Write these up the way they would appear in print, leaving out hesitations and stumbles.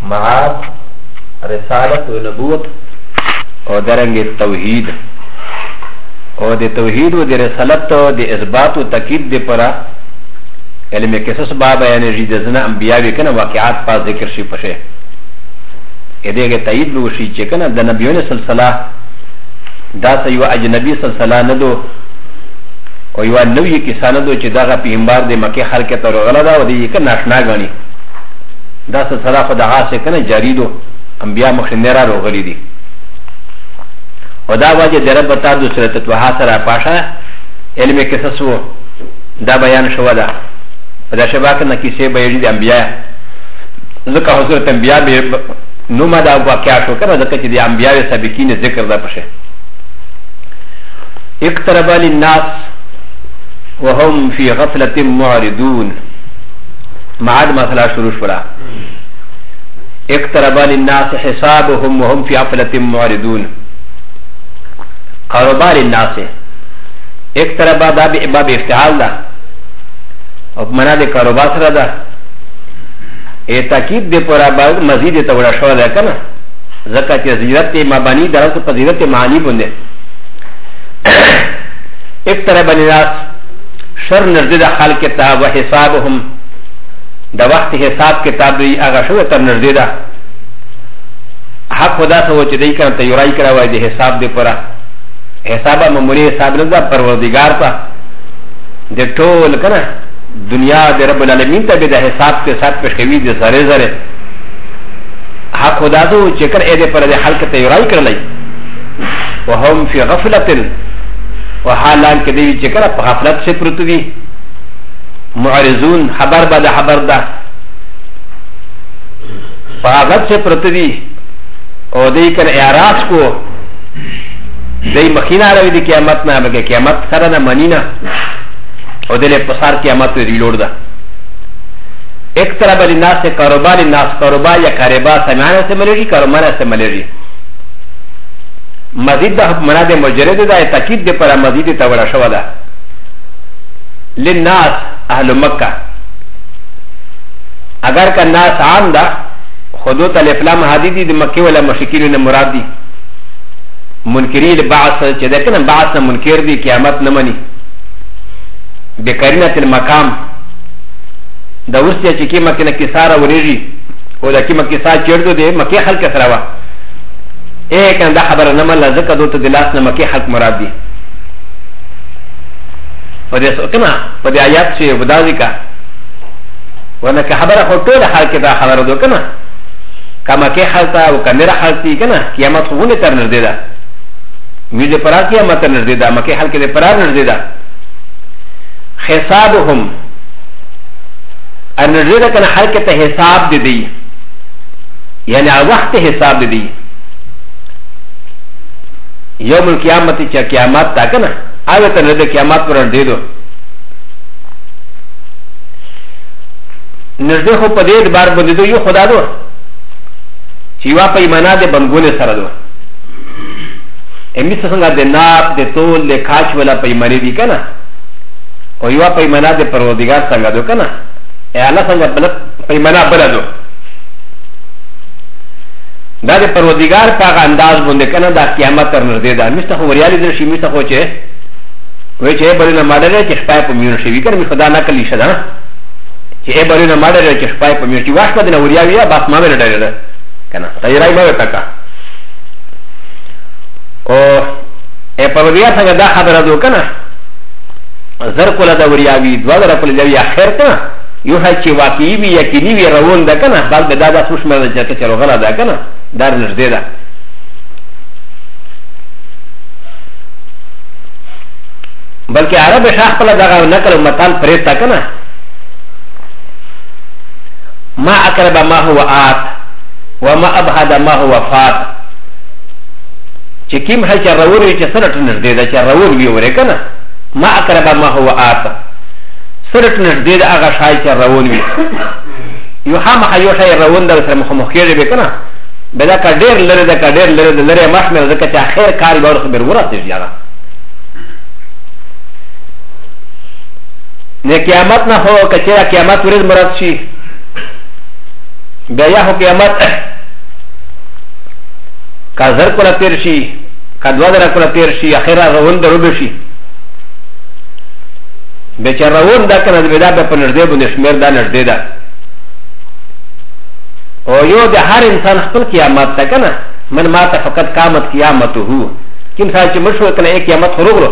معاد رسالت و نبوت او درنگ توحید او د توحید و د رسالت و د اثبات و تاکید د پرا علم قصص باب یعنی جیدزنا انبیاء وی کنه واقعات پا ذکر شي پشه اده که تایید بو شي چې کنه د نبیونو سلسله دا سيو اجنبي سلسله نه دو او یو نوې کیسه نه دو چې دغه پیغمبر د مکه خلک ته ورغله دا و دې کنه ناشنا غني دا سلسله خو دغه څه کنه جاری دو انبیاء مخنه را روغلي دي و دا واجه درب بتا دو سورت توها سره پاشا علم قصص و دا بیان شو دا دا شباک نه کیسه بیان دي انبیاء ذکر حضرت انبیاء به نو ما دا واقعا شو کنه ذکر چې د انبیاء سابقین ذکر دا پشه اقترب للناس وهم في غفلة معرضون معاد مثلا شروع شورا اقترب للناس حسابهم وهم في غفلة معرضون قربا للناس اقترب باب افتعال دا او منا د قربا سره دا ا تاکید د پورا مزید ته وړا شو ده کنه زکه چې زیرت مبانی درس په زیرت معنی بونه اقترب للناس شر نزد خلق کتاب و حسابهم دا وقت حساب کتاب دی هغه شو تر نزد حق خدا سو چې دی کنه تیاری کړه وای د حساب دی پورا حساب معمولی حساب نه دا پروردگار ته د ټول کنه دنیا د رب العالمین ته به د حساب کے ساتھ پښوی دي زره زره حق خدا ته چې کړه دې پر د خلق تیاری کړلای وهم فی غفلة وحالان کې دی چې کړه په غفلت سے پروت دي معرضون خبر بعد خبر ده په غفلت سے پروت دي او دې کړه اعراض کو دای مخینا راوی دی قیامت نه بګه قیامت سره نه منینا او دله پسار قیامت ریلوړ ده اقترب للناس قربا للناس قربا یا قربا سمعنا سے ملری قرمانا سے ملری مزید ده منا ده مجرد ده تاکید ده پر مزید ته وړا شو ده للناس اهل مکه اگر کا ناس عام ده خودت الافلام حدیدی د مکه ولا مشکین نه مراد دي منکری البعث چې ده کنه بعث نه منکر دي قیامت نه مني بقرینه المقام دا اوس چې کی مکه نه کیساره ورېږي او دا کی مکه کیسا چیرته دي مکه خلک سره وا اے کنه دا خبره نه مله زکه دوته د لاس نه مکه خلک مراد دي په دې کنه په دې آیات چې وداوی کا ونه که خبره خو ټول خلک دا خبره دو کنه کما کې خلک او کنه خلک کنه قیامت خو نه تر نه دی دا مې دې پرا قیامت نه دی دا مکه خلک دې پرا نه دی دا حسابهم ان رزق كان حركه حساب دي يعني وقت حساب دي يوم القيامه چا قیامت تا کنه اوه ته د قیامت پر دې دو نزدې خو په دې بار باندې دو یو خدا دو چې وا په ایمان دې بنګونه سره دو امی څنګه د ناب د تول د کاچ ولا په ایمان دي کنه او یو پیمانه د پروردگار څنګه دو کنه الله څنګه بل پیمانه بل دو دا د پروردگار په انداز باندې کنه دا قیامت تر نږدې ده مست خو ریالي در شي مست خو چې وای چې بل نه ماډل چې شپه په میون شي کنه می خدا نه کلی شدا چې بل نه ماډل چې شپه په میون چې واسطه د نوریا ویا بس ما مې ډېر کنه تیرای ما وکړه او پروردگار څنګه دا خبره دو کنه زر کوله دا وریاوی دوا در کوله دی اخر ته یو هڅ چې واقعي وي یقیني وي روان ده کنه بل دا د سوش مې چې چې روغلا ده کنه در نږدې ده بلکې عرب شاخ په دغه نقل متال پرې تا کنه ما اقرب ما هو آت وما ابعد ما هو فات چې کیم هڅ روان وي چې سره نږدې ده چې روان وي ورې کنه ما اقرب ما هو آتا سرت نزدید اغا شای چه روون وی یو خام خیو شای روون در سر مخمخیره بکنه بدا که دیر لره ده که دیر لره ده لره محمل ده که چه خیر کاری باور خبر وراتش یارا نه قیامت نه هو که چرا قیامت ورز مراد شی بیا یا قیامت کا زر کولا تیر شي کا دوا زره کولا تیر شي اخره روان درو شي به چې روان دا کنه د بدا په نږدې باندې شمیر دا نږدې ده او یو د هر انسان خپل قیامت ده کنه من مات فقط قامت قیامته کوم ځای چې مشو کنه یک قیامت خروغلو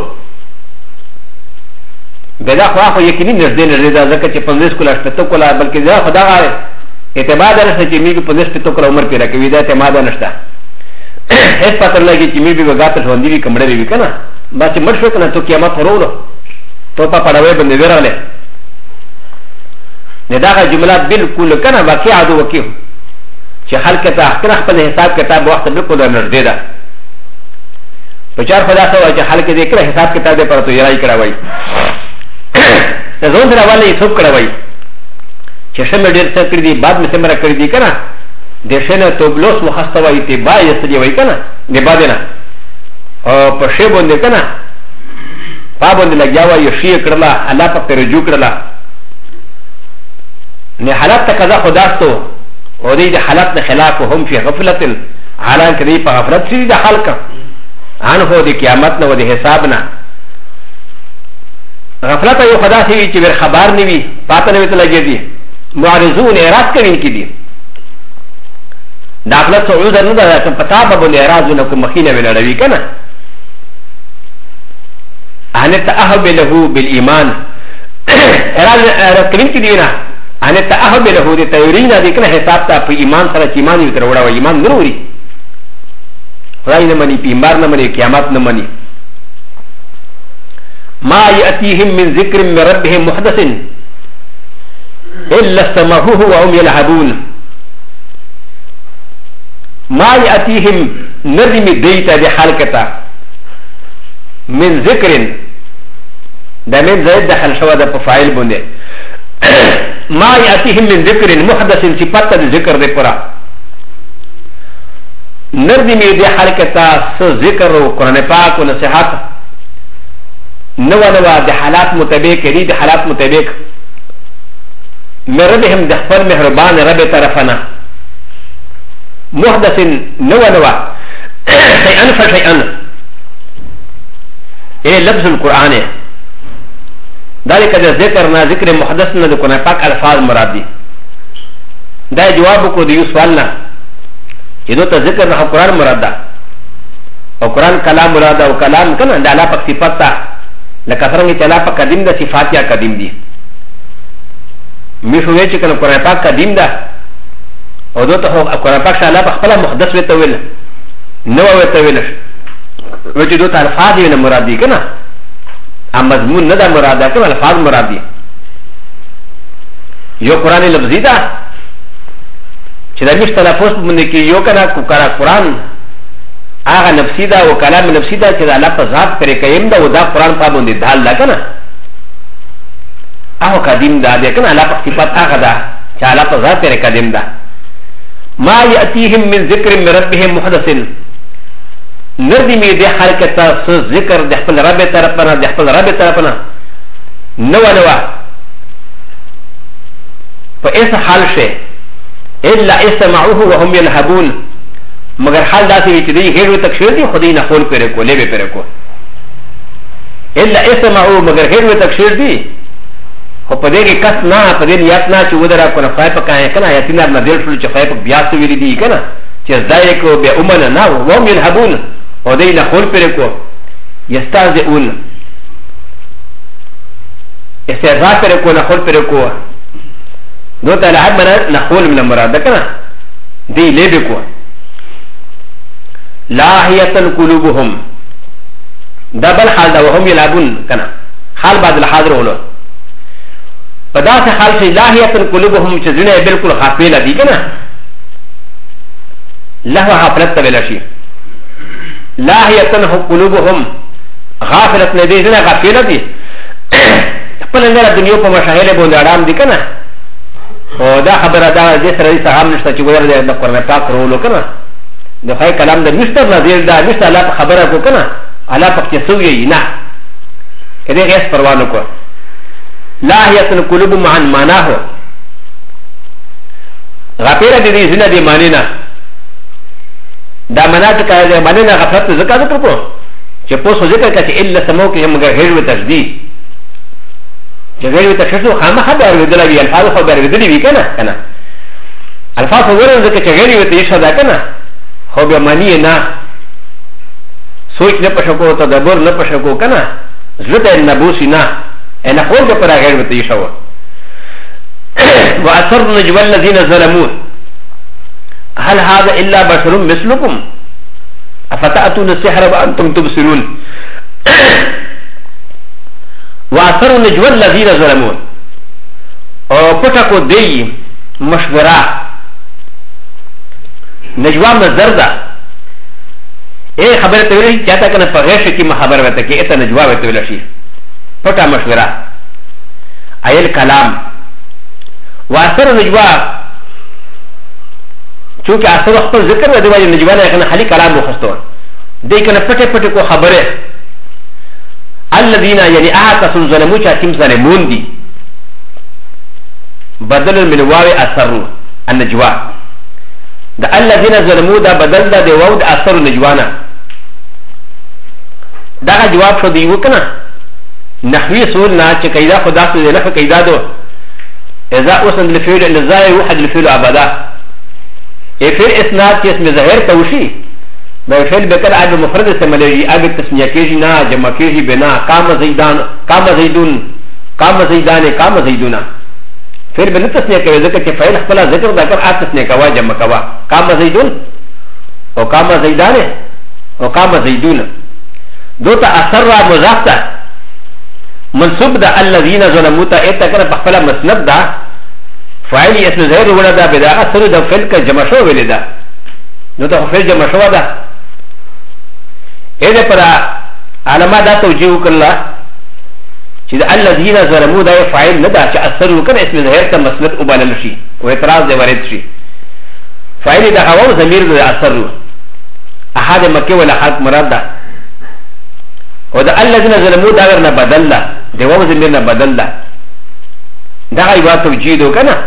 بدا خو یقیني نږدې ده ځکه چې 15 کولا شپته کولا بلکې دا خدا غاره اعتماد نشته چې میږي 15 شپته کولا عمر پیرا کوي دا اعتماد نشته هیڅ پتر لګي چې میږي وګاته ژوندۍ وي کمړې وي کنه با چې مشو کنه ته قیامت خروغلو تو پا پڑھوے بندے ویرالے نداغا جملات بالکل کنا باقی عدو وکیو چه حل کتا اخکنا خپل حساب کتاب وقت بالکل نرده دا پچار خدا سوا چه حل کتا اکرا حساب کتاب دے پر تو یرائی کراوائی زون در اوالی سوب کراوائی چه شمر دیر سر کردی بعد میں سمرہ کردی کنا دیشن تو بلوس مخستوائی تی با یستدی وائی کنا دی بادینا او پشی بونده کنا پابند لگیاوا یو شیع کرلا اللہ پاک پر رجوع کرلا نے حالات تقضا خداستو او دی حالات نے خلاف هم فی غفلت حالان کدی پا غفلت سی دی خلقا عنہو دی قیامت نا و دی حساب نا غفلت یو خدا سی چی بیر خبار نوی پاتا نوی تلگی دی معرضون اعراض کرین کی دی داخلت سو عوضر ندا لیکن پتا بابن اعراضو نکو مخینه ویلڑوی کنا ان التأهب له بالإيمان ركبين كدينا ان التأهب له دي تيورين دي كنا حساب تا في إيمان سره إيمان يتروڑا و إيمان نوري رأي نماني بيمار نماني قيامات نماني ما يأتيهم من ذكر من ربهم محدث إلا استمعوه وهم يلعبون ما يأتيهم نرمي ديتا دي حالكتا من ذكر دا من زائد دخل شوى دا فاعل بنده ما يأتيهم من ذكر محدث صفات دا ذكر دي پرا نردی می دی حرکتا سو ذکر و قرآن پاک و نصیحات نوا نوا دی حالات مطابق دی حالات مطابق من ربهم دخفل مهربان رب طرفنا محدث نوا نوا شيئا فشيئا ايه لفظ القرآن ذلك ذكرنا ذكر محدثنا دي قرآن پاک الفاظ مراد دي دا جواب کو ديو سوالنا يدو تا ذكر نحو قرآن مراد دا او قرآن کلام مراد دا او کلام کنا دا اللہ پاک صفات تا لکه سرنگی چه اللہ پاک قدیم دا صفات یا قدیم دی میشوئے چه کنا قرآن پاک قدیم دا او دو تا قرآن پاک شا اللہ پاک خپلا محدث ویتا ویل نو ویتا ویلش وچه دو تا الفاظ وینا مراد دی کنا ام مضمون ندا مراد دا کنا الفاظ مراد دی یو قرآن لفظی دا چه دا میش تلفظ بنده که یو کنا قرآن آغا نفسی دا و کلام نفسی دا چه دا اللہ پا ذات پر قیم دا و دا قرآن پا بنده دال دا کنا آغا قدیم دا دا کنا اللہ پا صفات آغا دا چه اللہ پا ذات پر قدیم دا ما یأتیهم من ذکر من ربهم محدثن نردی می دی حرکتا سو ذکر دی خپل رب طرفنا دی خپل رب طرفنا نوا نوا پا ایسا حال شه الا اسمعوه وهم يلهبون مگر حال داسی وی چی دی غیر تکشیر دی خودی نخول پیره کو لیبه پیره کو الا اسمعوه مگر غیر تکشیر دی خو پا دیگه کس نا پا دی نیت نا چی ودرا کنا خواهی پا کانی کنا یتینا ابنا دل شلو چی خواهی پا بیاسو ویلی دی کنا چی ازدائی کو بی امنا نا وهم يلهبون و دی نخول پیره کو یستازعون استعزا پیره کو نخول پیره کو دو تا لحب منا نخول من مراد کنا دی لیبه کو لاهیتن قلوبهم دا بل حال دا وهم یلعبون کنا حال بعد الحاضر ولو پدا سے حال سے لاهیتن قلوبهم چه زنه بالکل غافل دی کنا لهو غفلت تبیل شی لاهیتن قلوبهم غافلت ندی زنه غافل دی خپل اندر دنیا په مشاهده باندې آرام دی کنا او دا خبره دا دې سره دې سهام نشته چې ګور دې د قرآن پاک ورولو کنه د خای کلام د مستر نظیر دا نشته الله خبره کو کنه الله پاک چې سوې نه کله هیڅ پروا نه کو لا یتن قلوب مع معناه غفيرة دي زنا دي مانينا دا مناطق مانينا غفلت ذكر ذكر کو چه پوسو ذکر کا چه الا سمو که هم غیر و تشدید چه غیر و تشدید خامه خبر ودلا بی الفاظ خبر ودلی بی کنا الفاظ ورن ذکر چه غیر و تشدید دا کنا خو بیا مانی نا سوچ نه پشکو تدبر نه پشکو کنا زړه نبوسی نا انا خو به پر غیر و تشدید واثر نجوى الذين ظلموا هل هذا الا بشر مثلكم افتاتون السحر وانتم تبصرون واثر نجوى الذين ظلموا او پټکو دی مشوره نجوا مزردا اے خبر ته ویل چاته کنه په غیش کې خبر وته کې اته نجوا وته ویل شي پټه مشوره ایل کلام واثر نجوا چونکه اثر خپل ذکر د دیوالي نجوا نه کنه خالي کلام وخستو دې کنه پټه پټه کو خبره الذين يعني اعتسوا ظلموا چاکم ظلمون دي بدل من واو اثر النجوا د الذين ظلموا دا بدل دا دی واو د اثر نجوانا دا جواب شو دی وکنه نحوی سول نه چې قاعده خدا سو نه قاعده دو اذا اسند الفعل الزائر واحد الفعل ابدا افعل اسناد کې اسم ظاهر توشي دا فعل بکل عاد مفرد استعمالي اب تسنیه کېږي نه جمع کېږي بنا قام زیدان قام زیدون قام زیدان قام زیدونا فعل بن تسنیه کوي ځکه چې فعل خپل ذکر دا کار ات تسنیه کوا جمع کوا قام زیدون او قام زیدان او قام زیدون دوتا اثر مضاف ده منصوب ده الذين ظلموا تا اتكر بخلا مسند ده فاعل اسم ظاهر ولا ده بدا اثر ده فعل كجمع شو ولا ده نو ده فعل جمع شو ده اذا پر علامه ده توجيه کلا چې الذين ظلموا ده فاعل نه ده چې اثر وکړ اسم ظاهر ته مسند وبالل شي او اعتراض ده ورد شي فاعل ده هو ضمير ده اثر احد مکه ولا حق مراد ده و د الذين ظلموا دا ورنه بدل ده د واو زمير نه بدل ده دا غيبه توجيه دو کنه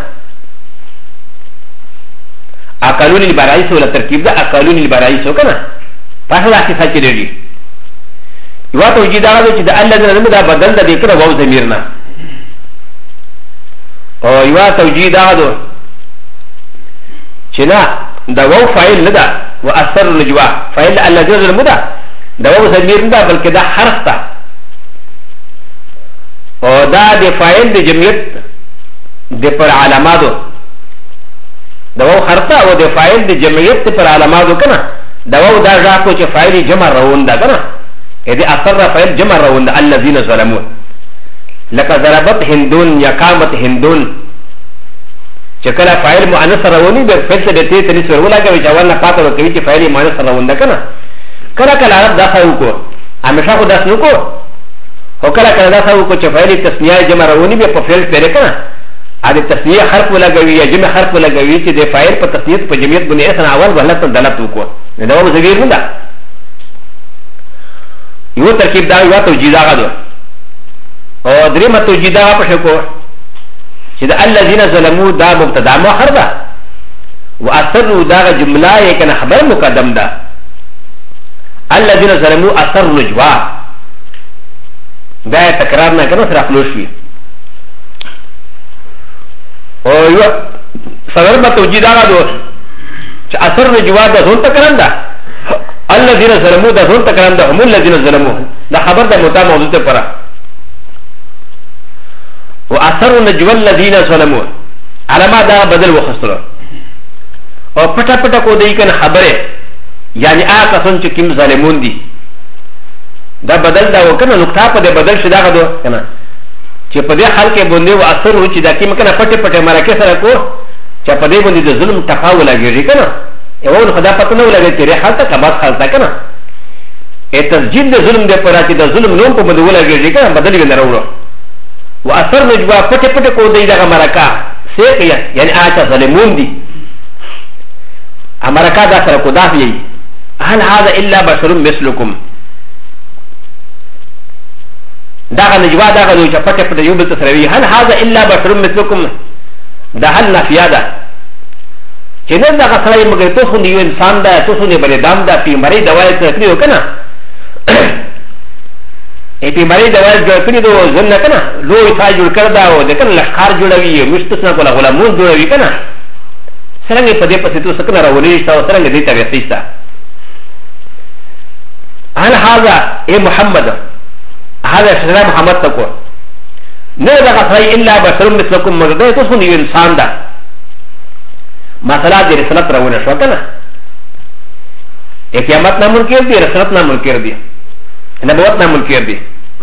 اقالون البرايس ولا ترکیب ده اقالون البرايس کنه پاسه راځي سچ دی یو توجيه دا چې د الذين ظلموا دا بدل ده د کړه واو زمير نه او یو توجيه دا دو چې نه دا واو فاعل نه ده واثر نجوا فاعل الذين ظلموا ده دا و زمير نه بلکې دا حرف ده او دا د فاعل د جمعیت د پر علاماتو دا و حرف ده او د فاعل د جمعیت پر علاماتو کنه دا و دا راکو چې فاعل جمع روان ده کنه دې اثر فاعل جمع روان ده الذين ظلموا لك ضربت هندون یا قامت هندون چې کله فاعل مؤنث رواني به فعل ته ته تنس ورولګوي چې ولنه قاطر کوي چې فاعل مؤنث روان ده کنه کله کله عرب دا خو کو همیشه خو داس نو کو او کله کله دا خو کو چې فعل تسنیه جمع رواني به په فعل پیره کنه ا دې تسنیه حرف لګوي یا جمع حرف لګوي چې د فاعل په تسنیه په جمعیت باندې اسن اول ولته دلالت وکړي نه دا و زویر نه ده یو ترکیب دا یو توجیه دا غو او درې متوجیه دا په شکو چې د الذين ظلموا دا مبتدا مؤخر ده واثر دا جمله یې کنه خبر مقدم ده الذين ظلموا اثر نجوا دا تکرار نه کنه سره خپل شي او یو سره به توجیه دا غو چې اثر نجوا دا ځون تکرار ده الذين ظلموا دا ځون تکرار ده هم الذين ظلموا دا خبر ده متا موضوع ته پره واثر نجوا الذين ظلموا علامه دا بدل وخسر او پټه پټه کو دی کنه خبره یعنی آقا سن چې کم ظالمون دي دا بدل دا وکنه نقطه په دې بدل شي دا غدو کنه چې په دې حال کې باندې و اثر و چې دا کیم کنه پټه پټه مرکه سره کو چې په دې باندې د ظلم تقاول لګیږي کنه یو خدا پته نه ولګي چې حال ته کبات حالت کنه ا تسجیل د ظلم د پره چې د ظلم نوم په بدل لګیږي کنه بدل وی نه وروړو و اثر نجوا پټه پټه کو دی دا مرکه سه یعنی آقا ظالمون دي امرکه دا سره کو دافي هل هذا الا بشر مثلكم دا نجوا دا غو چې پټه پټه یو بل تسروي هل هذا الا بشر مثلكم دا هل نفیا ده چې نن دا سړی مګر تو خو یو انسان ده تو خو نه بلې دام ده پیمبري دوايي کړی و کنه ای پیمبري دوايي جوړ کړی دو ځنه کنه لوی ځای جوړ کړ دا و د کنه لخر جوړوي مستثنا کوله غلامون جوړوي کنه څنګه په دې پسې تو سکنه راولې تا څنګه دې ته وسیستا هل هذا اي محمد هذا سيدنا محمد تكو نه دا غفاي الا بشر مثلكم مغدى تو خو یو انسان ده مثلا د رسالت راونه شو کنه قیامت نه منکر دي رسالت نه منکر دي نبوت نه منکر دي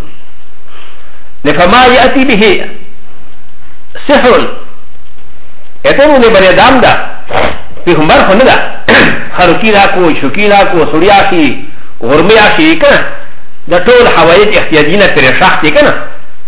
لفما ياتي به سحر اتمو نه بری دام ده پیغمبر خو نه ده خرکی را کو شکی را کو سوریا شي غرمیا شي کنه د ټول حوادث احتیاجینه پر شخص دي کنه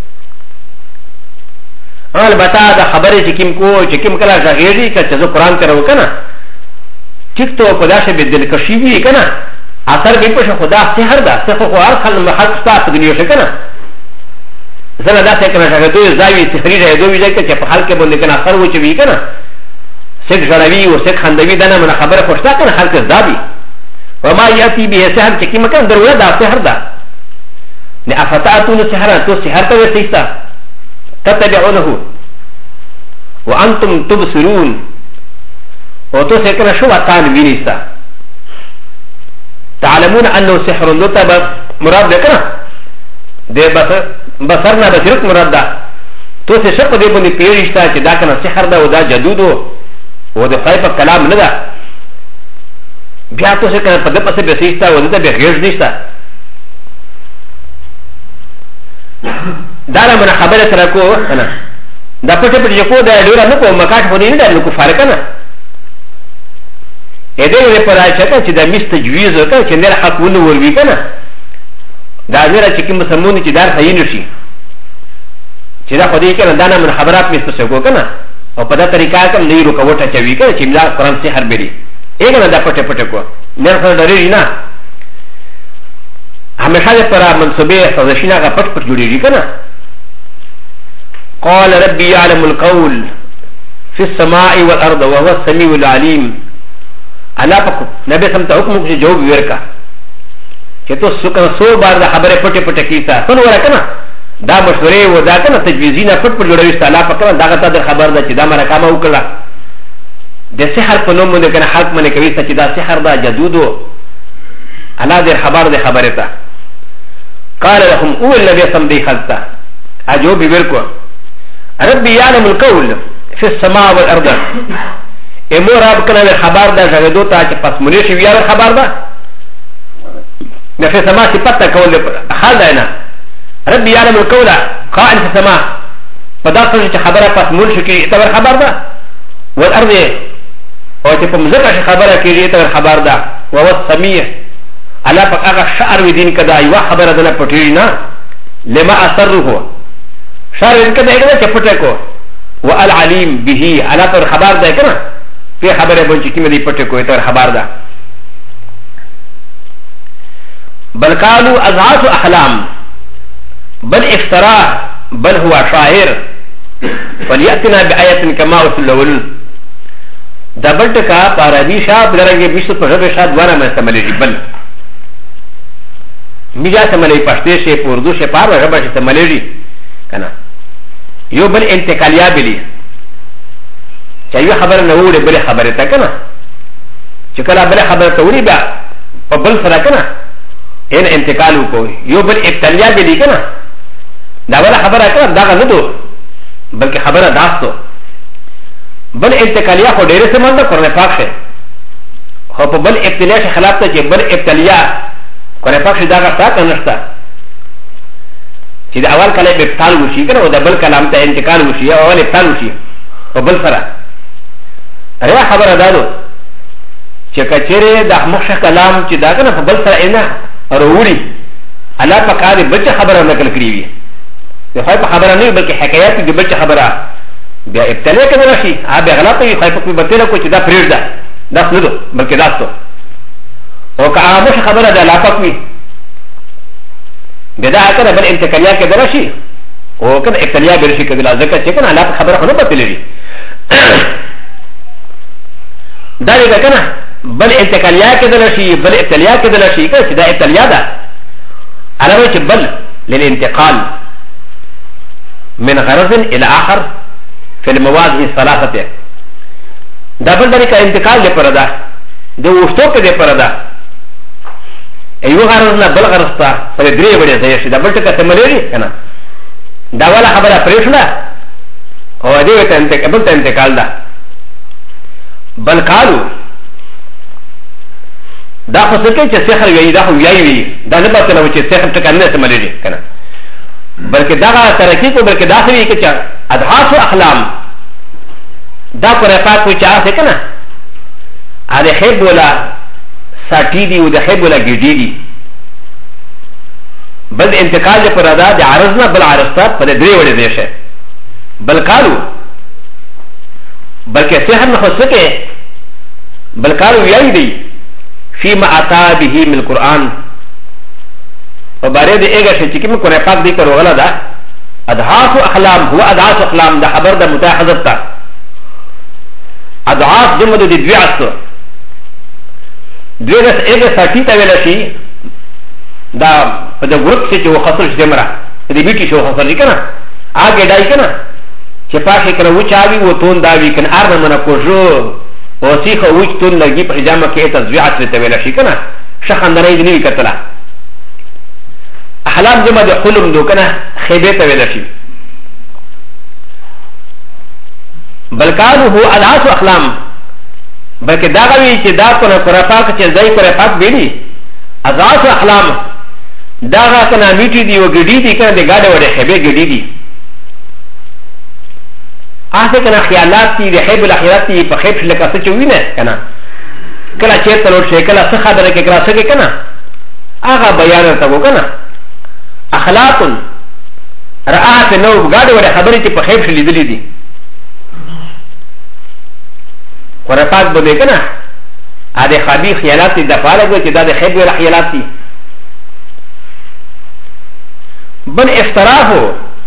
البته دا خبره چې کوم کو چې کوم کله ځاګيږي چې قرآن ته راو کنه ټیک ته په داسې به دلکشي وي کنه اثر به په خدا سحر ده څه خو هر خل محل ستاسو دنیا شي کنه زنه دا څه کنه چې دوی زاوی تحریر دوی ځکه چې په حال کې باندې کنه اثر و چې وي کنه سګ جوړوي او سګ خندوي دا نه خبره خوشتا کنه خلک زابي وما ياتي به سحر چې کوم کنه دروازه دا سحر ده نه افتاتون سحر تو سحر ته وسیستا تتبعونه وانتم تبصرون وتو سكن شو وطان وينيستا تعلمون انه سحر لطب مراد ذكر ده بصرنا بصيرت مراد ده تو سشق دي بني بيريشتا چې دا کنه سحر ده ودا جدودو ودا خايف كلام نه ده بیا تو سكن په دې پسې بسيستا ودا به غیر نشتا دا من خبره سره کو انا دا پټه پټه کو دا ډیر نه کو مکاټ هونی نه د کو فرق نه اې دې له پرای چې دا مستجویز وکړه چې نه حق ونه وروي کنه دا نه چې کوم سمون چې دار صحیح نشي چې دا خو دې کنه دا نه من خبرات مست کو کنه او په دا طریقه کوم نه یو کوټه چوي کنه چې دا قرآن سے هر بری اګه دا پټه پټه کو نه خو ډېری نه همیشه پر منصبه سازشینه کا پټ پټ جوړیږي کنه قال ربي يعلم القول في السماء والارض وهو السميع العليم الا پکو نبی سمته حکم کې جواب ورکا چې تو سو بار د خبره پټه پټه کیتا څنګه ورکنه دا مشورې و دا کنه تجویزینه پټ پټ جوړوي تعالی پکره دا غته د خبر ده چې دا مره کامه وکړه د سحر په نوم باندې کنه حق منه کوي چې دا سحر دا جدودو الا د خبر ده خبره تا قال لهم هو الذي سمدي خلتا اجوب ورکو ربي يعلم القول في السماء والارض امور رب کنه خبر ده جدو تا چې پس مونږ شي ویار خبر ده د في السماء چې پته کول حال ده نه ربي يعلم القول قائل في السماء فداخل چې خبره پس مونږ شي کې ته خبر ده والارض او چې په مزه شي خبره کې ته خبر ده وهو السميع على فقط شعر ودين كذا يوا خبر هذا بطرينا لما أسره شعر كذا إذا كفتكو والعليم به على طر خبر ده كنا في خبر بنشكي مدي بطكو يتر خبر ده بل قالوا أضعاف أحلام بل افتراء بل هو شاعر فليأتنا بآية كما أرسل الأول دبلتكا بارابي شاب درجة بيشت بشر شاب وانا ما استملي بل میجا سملی پشتے شے اردو شے پار ربا شے سملی جی کنا یو بل انتقالیا بلی چاہیو خبر نووڑے بل خبر تا کنا چکلا بل خبر توڑی با پا بل سرا کنا این انتقالو کو یو بل ابتالیا بلی کنا دا بل خبر کنا داغا ندو بلکہ خبر داستو بل انتقالیا خو ڈیرے سے مندہ قرآن پاک شے خو پا بل ابتالیا شے خلاف تا چے بل ابتالیا قرآن پاک شدا کا ساتھ نشتا چې د اول کلام ابطال وشي کنه او د بل کلام ته انتقال وشي او اول ابطال وشي او بل سره ریا خبره دادو چې کچره د مخشه کلام چې دا کنه په بل سره نه وروړي الله پاک دې بچ خبره نقل کړی وي د خای په خبره نه بلکې حکایت د بچ خبره بیا ابتلا کړي راشي هغه غلطه وي خای په بتره کو چې دا پرېږ ده دا نه دو بلکې داستو او که عامه خبره ده لا پاک وي بدا کنه بل انتقالیا کې درشي او کنه ابتلیا برشي کېدل ځکه چې کنه الله خبره خو نه پته لري داري كنا بل انتقاليا كده شيء بل ابتليا كده شيء كده ده ابتليا ده على وجه بل للانتقال من غرض الى اخر في المواضع الثلاثه ده بل ذلك انتقال لپردا ده وشتو كده پردا ايو غرضنا بل غرضتا پر دري وړي ځای شي دا بل ټکه سملري کنه دا ولا خبره پرېښله او دې ته انتقال ده بل قالو دا خو څه کوي چې سحر وي دا خو ویایي دا نه پته نو چې سحر ټکه نه سملري کنه بلکې دا ترقی کو بلکې دا کوي چې اضحاف احلام دا پر افات کو چا څه کنه اره خیب ولا ساټی دی او د خیب ولا ګډی دی بل انتقال پر ادا د عرض نه بل عرض ته په درې وړي دی شه بل قالو بلکې سحر نه خصکه بل قالو ویایي دی فيما اتى به من القران وبارد ايغا شيء كم قران پاک ذكر وغلا دا اضعاف احلام هو اضعاف احلام دا خبر دا متاحذر تا اضعاف جمع دي دویاست دویاست ايغا ساٹی تا ویلا شي دا پدا گروپ سے چه خسر شدمرا دي بیٹی شو خسر کنا آگے ڈائی کنا چه پاکی کنا وچ آوی و تون داوی کن ارنا منا کوشو و سیخ وچ تون لگی پر حجامه که تزویعات رتا ویلا شي کنا شخندنائی دنوی کتلا احلام جمع د حلم دو کنه خیبه ته ویل شي بلکانو هو الاس احلام بلکې دا غوي چې دا کنه قرافاک چې ځای قرافاک ویلي الاس احلام دا غا کنه میټي دی او ګډي دی کنه د گاډه وړه خیبه ګډي دی اسه کنه خیالات دي د خیب الاخرت دی په خیب لکه څه چوینه کنه کله چې تلور شي کله څه خبره کې کله څه کنه هغه بیان ته وکنه اخلاق رأت نو غاډه وړه خبرې چې په خیب شلې دي دي ورپاک بده کنه ا دې خبي خیالات دي د فارغ چې دا د خیب ولا خیالات دي بل افتراحو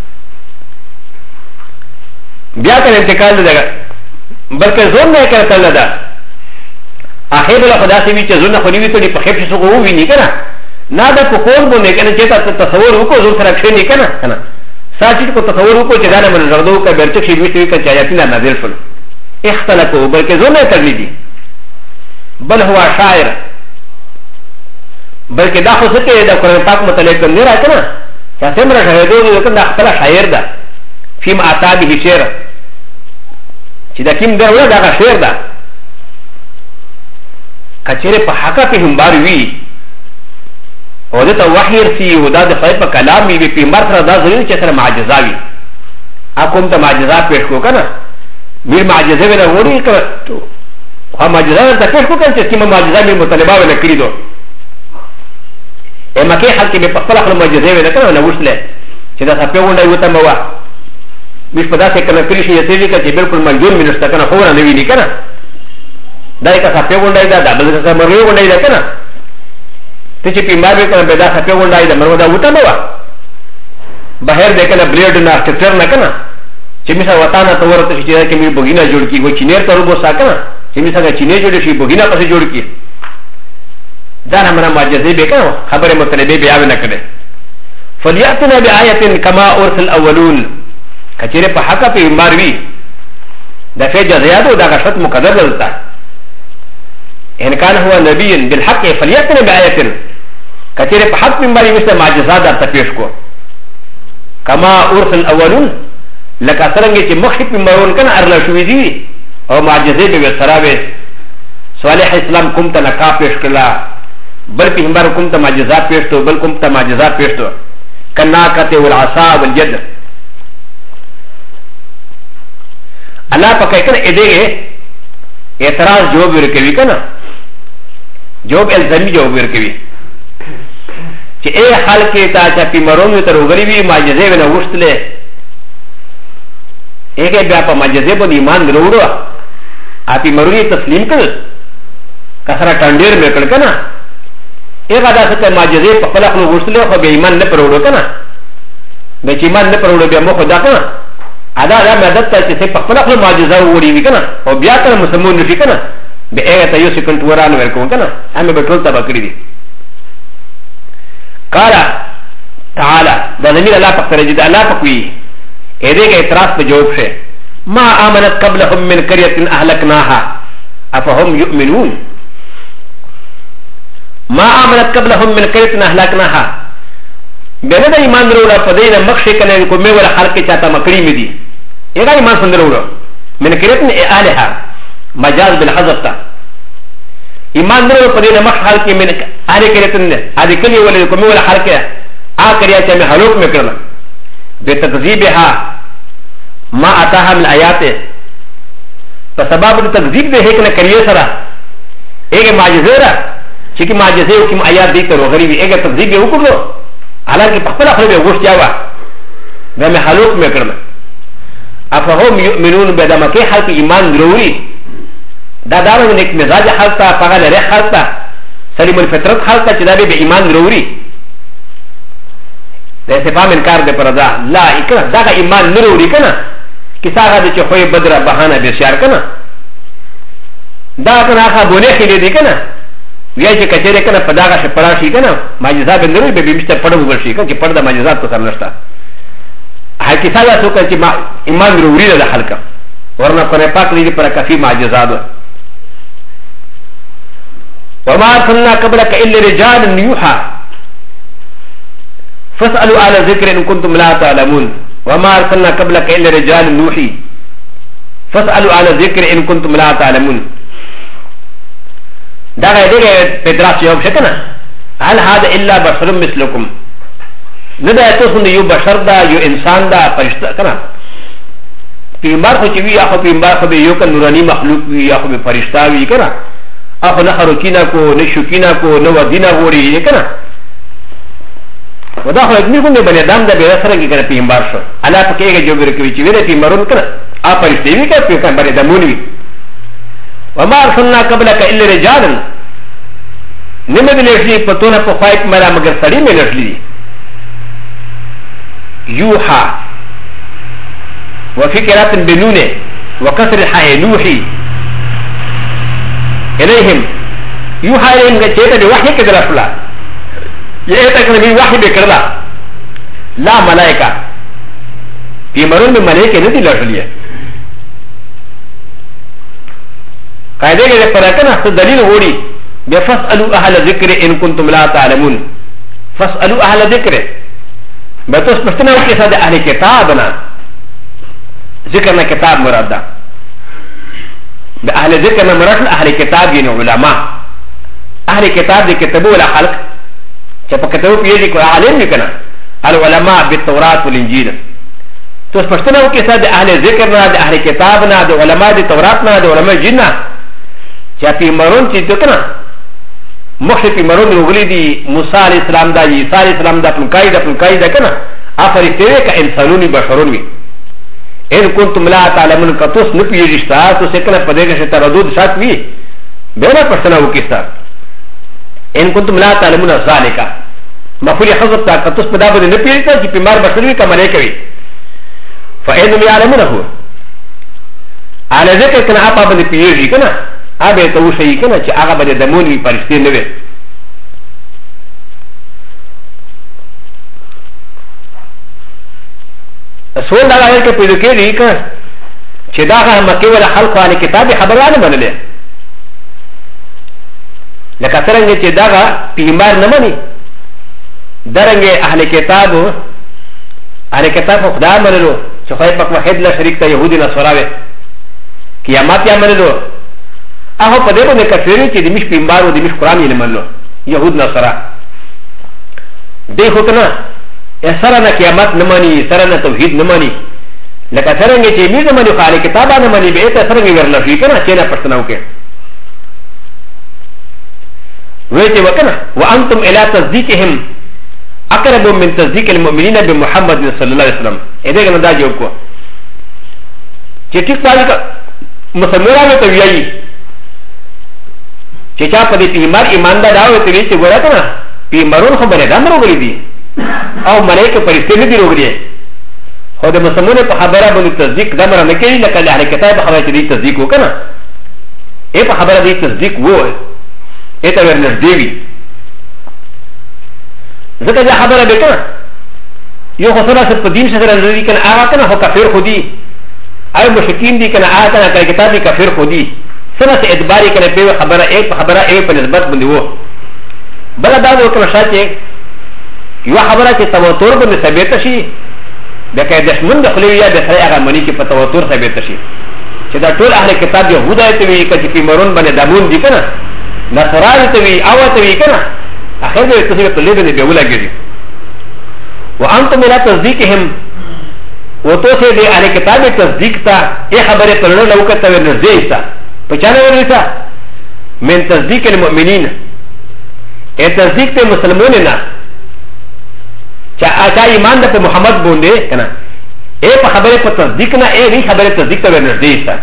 بیا تر انتقال ده بلکې زون نه کړل ده اخر له خدا سي وی چې زون خو نیوي ته په خیب شو وو ویني کنه نا دا پکول بونه کنه چې تاسو تصور وکړو زور سره کښې نه کنه کنه ساتي کو تصور وکړو چې دا نه من زردو کا برچ شي وي چې آیاتنا نازل شول اختلافو بلکې زونه کړلې دي بل هو شاعر بلکې دا خو څه کې دا قرآن پاک متعلق نه راکنه چې څنګه شاهدو کنه خپل شاعر ده فيم اتا به شعر چې دا کیم درو دا شعر ده کچره په حقا په همبار وی او دته وحی ورسی او دا د خدای په کلام وی په مرتبه دا ضروري چې سره معجزه وي اقوم ته معجزه پیش کو کنه میر معجزه ولا وری کړه خو معجزه ته پیش کو کنه چې کومه معجزه می مطالبه ولا کړی دو اما کې خلک به په خپل خپل معجزه ولا کنه نو وښله چې دا څه په ونده وته موا مش په داسې کنه کلی شي چې چې بالکل منجور منسته کنه خو نه وی نه کنه دا یې څه په ونده دا د څه مرغه ونده دا کنه ته چې پیمار به کنه پیدا خپل ونده دا مرغه دا وته موا بهر دې کنه بلیډ نه ټکر نه کنه چې میسا وطانه ته ورته چې کې می بوګینا جوړ کی و چینر ته وبو ساکنه چې میسا چینه جوړ شي بوګینا پسې جوړ کی دا نه مرا معجزه به کنه خبره مطلبه بیا نه کړي فلیاتنا بآیه کما ارسل الاولون کچره په حق په ماروي د فجر زیادو دا غشت مقدر دلته ان كان هو نبي بالحق فلياتنا بآية كثير بحق من باري مثل معجزات در تپیش کو كما ارسل الاولون لك سرنگی چه مخشب من مرون کن ارلا شوی دی او معجزه بے سرابه صالح اسلام کم تا نکا پیش کلا بل پی ہمبر کم تا معجزات پیش تو بل کم تا معجزات پیش تو کناکت والعصا والجد اللہ پا کہکن ادے اعتراض جواب ورکوی کنا جواب الزمی جواب ورکوی چه اے خلقی تا چا پی مرون تر اگری وی معجزه وینا وشت لے ایک بیا پا معجزه بود ایمان دروڑو آپی مرونی تسلیم کرد کسرا ٹانڈیر میں کر کنا ایک آدھا سکتا معجزه پا خلق لو وشت لے خو بیا ایمان نپروڑو کنا بیا چی ایمان نپروڑو بیا مو خدا کنا آدھا آدھا میں عدد تا چی سے پا خلق لو معجزه ووڑی وی کنا او بیا کنا مسلمون نشی کنا به اغه ته یو سکند وران ورکو کنه امه به ټول تبا کړی دي قال تعالى دا زمير الله پاک ترجد الله پاک وی اېدې کې اعتراض په جواب شه ما امنت قبلهم من قريه اهلكناها افهم يؤمنون ما امنت قبلهم من قريه اهلكناها بنا دا ایمان وروړه په دې نه مخشه کنه کومه ولا خلق چاته مکړی مې دي اېدا ایمان څنګه وروړه من قريه اهلها مجاز بالحذف تا ایمان وروړه په دې نه مخ خلق من اهل قريه نه اده کلی ولا کومه ولا خلق آخر یا چاہے حلوک میں کرنا بے تکذیبها ما اتاها من آیات فسباب تکذیب دے ہے کہ نہ کریے سرا ایک معجزہ را چکی معجزہ کی آیات دیتا رو غریبی ایک تکذیب دے حکم دو حالانکہ پخلا خلوب گوشت جاوا بے میں حلوک میں کرنا افہم یؤمنون بیدا مکی حال کی ایمان ضروری دا دارو نیک مزاج حالتا پاگل ریخ حالتا سلیم الفطرت حالتا چدا بے ایمان ضروری د استفهام انکار د پردا لا اکره دا ایمان نه وروړي کنه کیسه هغه چې خو بدره بهانه به شعر کنه دا کنه هغه بونه خېلې دي کنه ویا چې کچېره کنه پداغه شپړا شي کنه معجزات به نه به بيمشته پړو ورشي کنه چې پړدا معجزات کو سره نشته هغه کیسه دا څوک چې ایمان وروړي د خلک ورنه کنه پاک لري پر کافي معجزات وما ارسلنا قبلك الا رجال يوحى فاسألوا على ذكر إن كنتم لا تعلمون وما أرسلنا قبلك إلا رجال نوحي فاسألوا على ذكر إن كنتم لا تعلمون دا غير بدراس يوم شكنا هل هذا إلا بشر مثلكم ندا يتوسن يو بشر دا يو إنسان دا فرشتہ كنا پیمبار خو چوی یا خو پیمبار خو یو کن نورانی مخلوق وی یا خو فرشتہ وی کنا اخو نخرو کینا کو نشوکینا کو نو دینا غوری کنا و دا خو ادمی کنده بنی دام دا بیره سرنگی کنه پیمبار شو علا پا که ایگه جو برکوی چی ویره پیمبارون کنه آ پرشتیوی که پیمبار بنی دمونوی و ما ارسلنا قبلک الا رجالا نمه دی لشلی پتونه پا خواهی مرا مگر سری میں لشلی دی یوحا وفي قراءة بنونه وكسر الحاء نوحي إليهم يوحى إليهم كتير بوحي كده رسولا يأتي من وحي بكرلا لا ملائكة في مرون من ملائكة ندي رسولية قاعدة كده فرقنا دليل غوري بفاسألوا أهل ذكر إن كنتم لا تعلمون فاسألوا أهل ذكر بتوس پشتنا وكي سادة أهل كتابنا ذكرنا كتاب مراد ده بأهل ذكرنا مراد أهل كتاب يعني علماء أهل كتاب دي كتبوا ولا خلق شاپا كتبوا بيجي كو عالم نكنا العلماء بالتوراة والإنجيل توس پشتنا وكي سادة أهل ذكرنا ده أهل كتابنا ده علماء دي توراتنا ده علماء جننا شاپي مرون چي تكنا مخشي في مرون رغلي دي موسى عليه السلام ده عيسى عليه السلام ده پنكاي ده كنا آفرستوه كإنسانوني بشروني ان كنتم لا تعلمون كتوس نبي رشتا تو سكنا پدغه شتا ردود شات وی بنا پرسنا وکستا ان كنتم لا تعلمون ذلك مفعول حذف تا كتوس پدا بده نبي رشتا چې بیمار بشروي کمالے کوي فانهم يعلمونه على ذکر کنا اپا بده پیږي کنا ابه تو شي کنا چې هغه بده دمون وی پرشتي نه وي سوال دا غیر که پیدا کردی که چه دا مکی ولا خلق والی کتابی خبرانه منلی لکه سرنگه چه دا پیمار نمانی درنگه اهل کتاب خدا منلو چه خواهی پاک وحید لشریک تا یهودی نصوراوی قیامات یا منلو اهو پا دیبو نه کفیری چه دیمیش پیمبار و دیمیش قرآنی نمانلو یهود نصورا دیخو کنا سرنا قیامت نمانی سرنا توحید نمانی لکه سرنگه چه میر نمانی خالی کتابا نمانی بیتا سرنگه ورلفی کنا چینا پرسناو که ویچه وکنا وانتم الى تصدیقهم اقرب من تصدیق المؤمنین بمحمد صلی اللہ علیہ وسلم ایده گنا دا جواب کو چه ٹھیک پالی کا مسلمورا میں تویائی چه چا پا دی پیمار ایمان دا داوی تویی چه گورا کنا پیمارون خو بنے دام رو گلی دی او ملائکه فرشتي نه دي روغري خو د مسلمانانو په خبره باندې تصدیق دمر نه کوي لکه اهل کتاب خبره دي تصدیق وکنه اي په خبره دي تصدیق وو اته ورنږدې وي ځکه دا خبره به کنه یو خو سره په دین سره نږدې کنه هغه کنه هو کافر خو دي اي مشرکین دي کنه هغه کنه کتابي کافر خو دي سره اعتباري کنه په خبره اي په خبره اي په نسبت باندې وو بل دا وو کنه شاته یو خبره چې تواتر باندې ثابت شي د کې دشمن د خلیو یا د سره هغه منی کې په تواتر ثابت شي چې دا ټول اهل کتاب يهودای ته وی کچې په مرون باندې دمون دي کنه نصراني ته وی او ته وی کنه اخر دې تصویر په لیدل دی ولګي وانتم لا تصديقهم وتوسه دي اهل کتاب تصدیق تا ای خبره پر نو لوکته ورنځي تا په چانه ورته من تصدیق المؤمنین ای تصدیق ته مسلمانونه نه چا ایمان د محمد باندې کنه ای په خبره په تصدیق نه ای نه خبره تصدیق ته ورنځي تا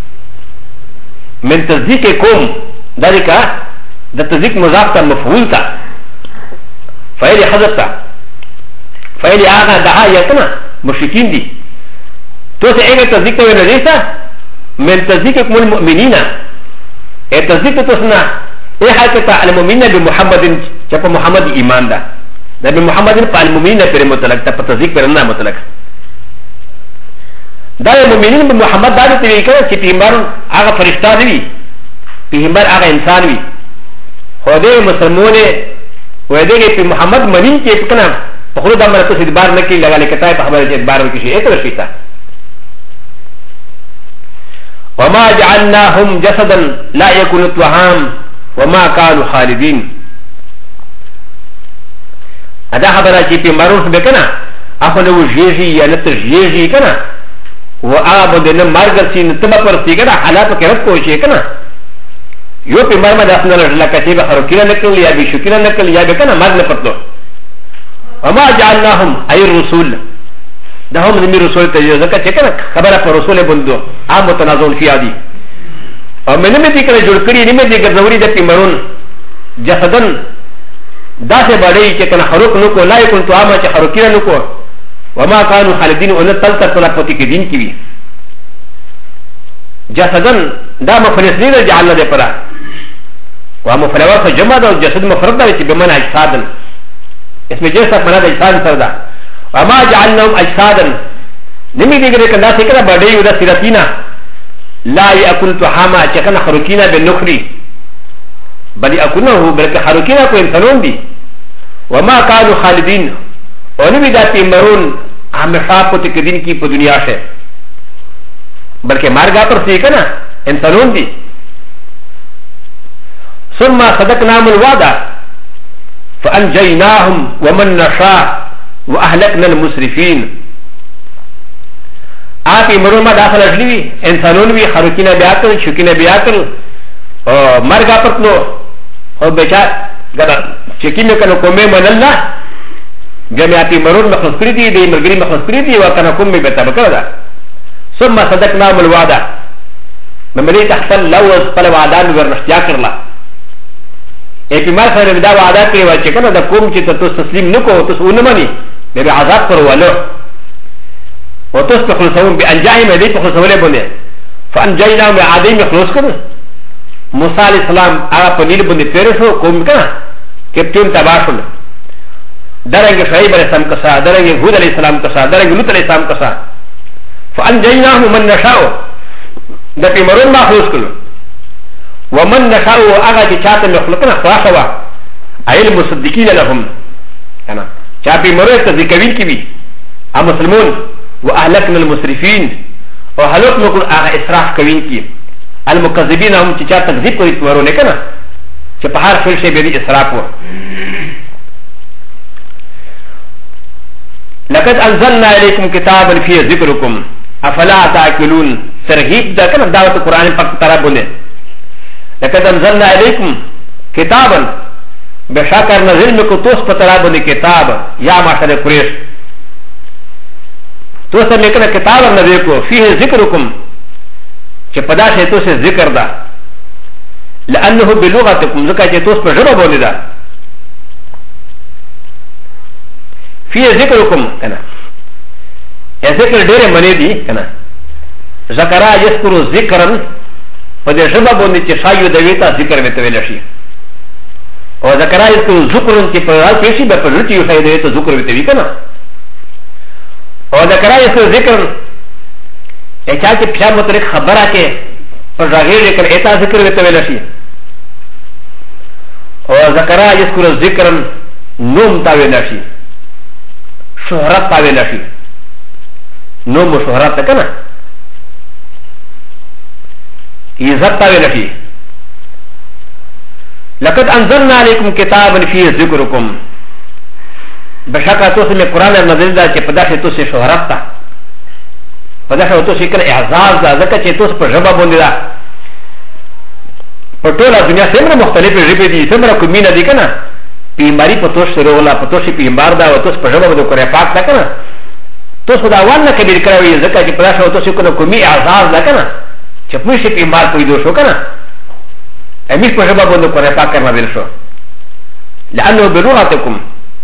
من تصدیق کوم ذلك د تصدیق مضاف ته مفعول تا فعل حذف تا فعل هغه دعا یکنه مشرکین دي تو سه اګه تصدیق ته ورنځي تا من تصدیق کوم المؤمنین ای تصدیق ته سنا ای حقیقت المؤمنین بمحمد چې په محمد ایمان ده د محمد په المؤمنین پر مطلق ته په تصدیق پر نه مطلق دا المؤمنین بمحمد دا ته وی کړه چې پیغمبر هغه فرشتہ دی پیغمبر هغه انسان وی خو دې مسلمانونه و دې په محمد منین کې کنه په خو دا مرته ادبار نه کې لګاله کتاب په خبره چې ادبار وکړي اته شيتا وما جعلناهم جسدا لا يكون الطعام وما كانوا خالدين ادا خبره چې په معروف به کنه اخو نو جيجي یا نت جيجي کنه و اب د نه مرګ سین تبه پر سی کنه حالات کې رات کوی شي کنه یو په مرمه د خپل لکه چې به خروکینه نکړل یا به شکینه نکړل یا به کنه مرګ نه پټلو وما جعلناهم اي الرسول ده هم زمي رسول ته ځکه چې کنه خبره پر رسول بندو عام متنازل فی عادي او منه دې کړه جوړ کړی نیمه دې ګرځوري د پیمرون جسدن داسه باندې چې کنه خروق نو کو لا یکن تو عامه چې خروکینه نو کو وما كانوا خالدين ان تلت طلبتي کې دین کې وی جسدن دا مفلسین جعلنا دې پرا ومفلوا فجمع ده جسد مفرد ده چې بمن اجسادن اسم جسد معنی د اجساد سره ده وما جعلناهم اجسادا نمي دي كده كندا سيكره بدي ودا سيرتينا لا ياكل طعاما چكن خروكينا بالنخري بل ياكله بلك خروكينا كو انسانون دي وما كانوا خالدين ونمي دا تيمرون هميشه پوت كدين کی په دنیا شه بلکہ مارگا پر سيكنا انسانون دي ثم صدقناهم الوعد فانجيناهم ومن نشاء واهلكنا المسرفين آتي مروما داخل اجلوي انسانون بي خروكينا بياكل شكينا بياكل مرغا پرتلو او بيچا گدا شكينا كانو كومي من الله جمعاتي مرون مخلص كريدي دي ملغري مخلص كريدي وكانو كومي بيتابكا دا ثم صدقناهم الوعدة مملي تحصل لوز پل وعدان ورنشتيا کرلا اي پیمار خیر بدا وعدا کری وچه کنه دا کوم چه تو تسلیم نکو تس اونمانی بے عذاب پر ولو و تس پخلصون بی انجائی میں دی پخلصونے بنے فانجائینا میں عادی میں خلوص کرنے موسیٰ علیہ السلام آغا پنیل بندی تیرشو کوم کنا کپتون تباشن درنگ شعیب علیہ السلام کسا درنگ حود علیہ السلام کسا درنگ لوت علیہ السلام کسا فانجائینا من نشاؤ دا پی مرون ما خلوص کرنے ومن نشاؤ آغا چی چاہتا مخلوقنا خواهوا ایل مصدقین لهم انا چاپی مروی تصدیقوین کی بھی مسلمون و اهلکنا المصرفین و حلوق نکن آغا اسراف کوین کی المکذبین هم چی چاہ تکذیب کوئی مرونه کنا چی پہار خیل شی بیدی اسراف ہوا لقد انزلنا علیکم کتابا فی ذکرکم افلا تاکلون ترغیب دا کنا دعوت قرآن پاک طرح بولے لقد انزلنا عليكم كتابا بشاكر نزل مكو توس پترابو كتاب يا معشر قريش توس مكنا كتابا نزلكو فيه ذكركم چه پدا شي توس ذكر دا لانه بلغتكم ذكا چه توس پر جبا بولي دا فيه ذكركم كنا ذكر دير مني دي كنا ذكرا يذكر ذكرا په دې ژبه باندې چې شایو د ویتا ذکر وته ویل شي او ذکر یې کو ذکرون چې په راځي شي به په لټي یو شای د ذکر وته وی کنه او ذکر یې کو ذکر اچا چې په مترک خبره کې پر راغی لیکن اتا ذکر وته ویل شي او ذکر یې کو ذکر نوم تا ویل شي شهرت تا ویل شي نوم و شهرت کنه عزت تا ویل شي لقد انزلنا عليكم كتابا فيه ذكركم بشكا توسي من قرآن نزل دا چه پداشه توسي شهرت تا پداشه توسي کن اعزاز دا ذکر چه توس پر جبا بوندی دا پر طولا دنیا سمرا مختلف ربی دی سمرا کمین دی کنا پیمباری پا توس سرولا پا توسی پیمبار دا و توس پر جبا بوندی کره پاک دا کنا توس خدا وانا کبیر کروی ذکر چه پداشه توسی کن کمی اعزاز دا کنا چه پوشی پیمبار پویدو شو کنا اميش په جبا باندې قرآن پاک کرنا ویل شو لانه بلغتكم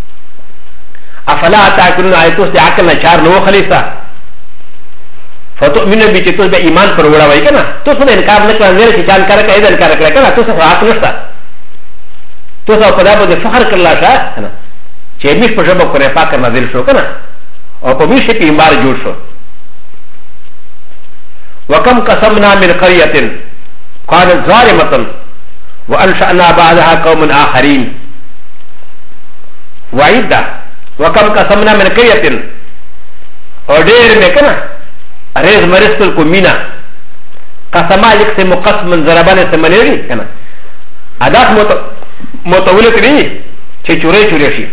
افلا تعقلون آیتوس د عقل نه چار نو خلیصه فتؤمنوا به چې توس به ایمان پر وړوي کنه توس به انکار نه کوي نه چې چان کار کوي دا انکار کوي کنه توس خو عقل نشته توس په دا باندې فخر کړل شه کنه چې اميش په جبا قرآن پاک کرنا ویل شو کنه او په میش په ایمان جوړ شو وكم قسمنا من قريه قالت ظالمه وانشانا بعدها قوم اخرين وعيدا وكم قسمنا من قريه ودير مكنا ريز مرسل كمينا قسما يقسم قسما ضربان سمنيري كنا ادات متولت لي چوري چوري شي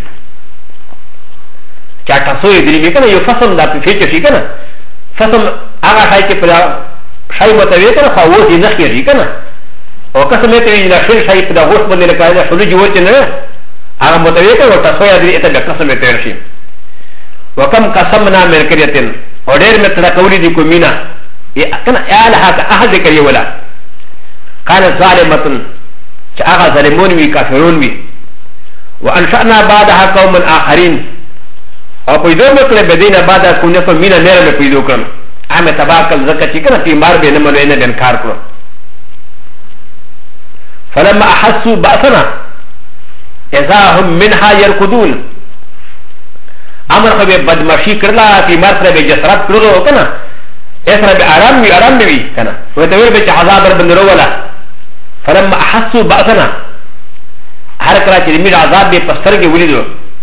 چاټا سوې دي کنه یو فصل دا په فيچ شي کنه فصل هغه شای کې په شای متوي کنه خو و دي نه کیږي کنه او قسمه ته یې نشي شای په دغه باندې لکه شلو جوړ چې نه هغه متوي کنه او تاسو یې دې ته قسمه ته شي وکم قسمنا من قريتين او ډېر مې تر کولی دي کومینا کنه الها که احد کوي ولا قال ظالمتن چې هغه ظالمون وی کافرون وی وانشأنا بعدها قوم اخرين او پیدا مکړه بدینه بعد کو نه په مینا نه له پیدا کړم امه تباکل زکه چې کنه تیمار به نه منو نه انکار کړو فلما احسوا باسنا اذا هم منها يركضون امر خو به بدمعشی کړلا تیمار سره به جسرت کړو کنه اسره به آرام وی کنه و ته ویل به چې عذاب بندرو ولا فلما احسوا باسنا هر کله چې می عذاب به پسترګه ولیدو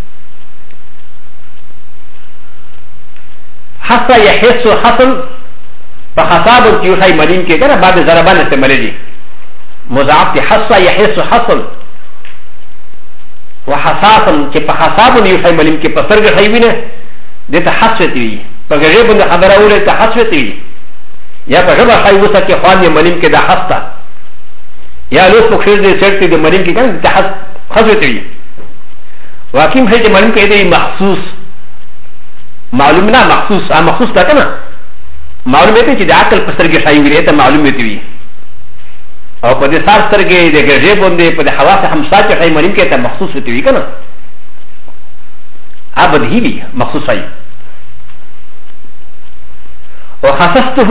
حسا يحس حسن فحساب الكيوحي مدين كي كان بعد ضربان استعمالي مضاعف حسا يحس حسن وحساسا كي فحساب يوحي مدين كي فسرق حيوينه دي تحسوتي فغيب ان خبر اولي تحسوتي يا فجبا حيوسا كي خواني مدين كي دا حستا يا لوس مخشير دي سرطي دي مدين كي كان تحسوتي واقيم حيث مدين كي دي مخصوص معلوم نه مخصوص ده کنه معلوم دی چې د عقل په سترګې شای ویری ته معلوم دی او په دې سار سترګې د ګرځې باندې په حواس همسا چې شای معلوم کې ته مخصوص دی کنه ابد هی مخصوص شای او خصصته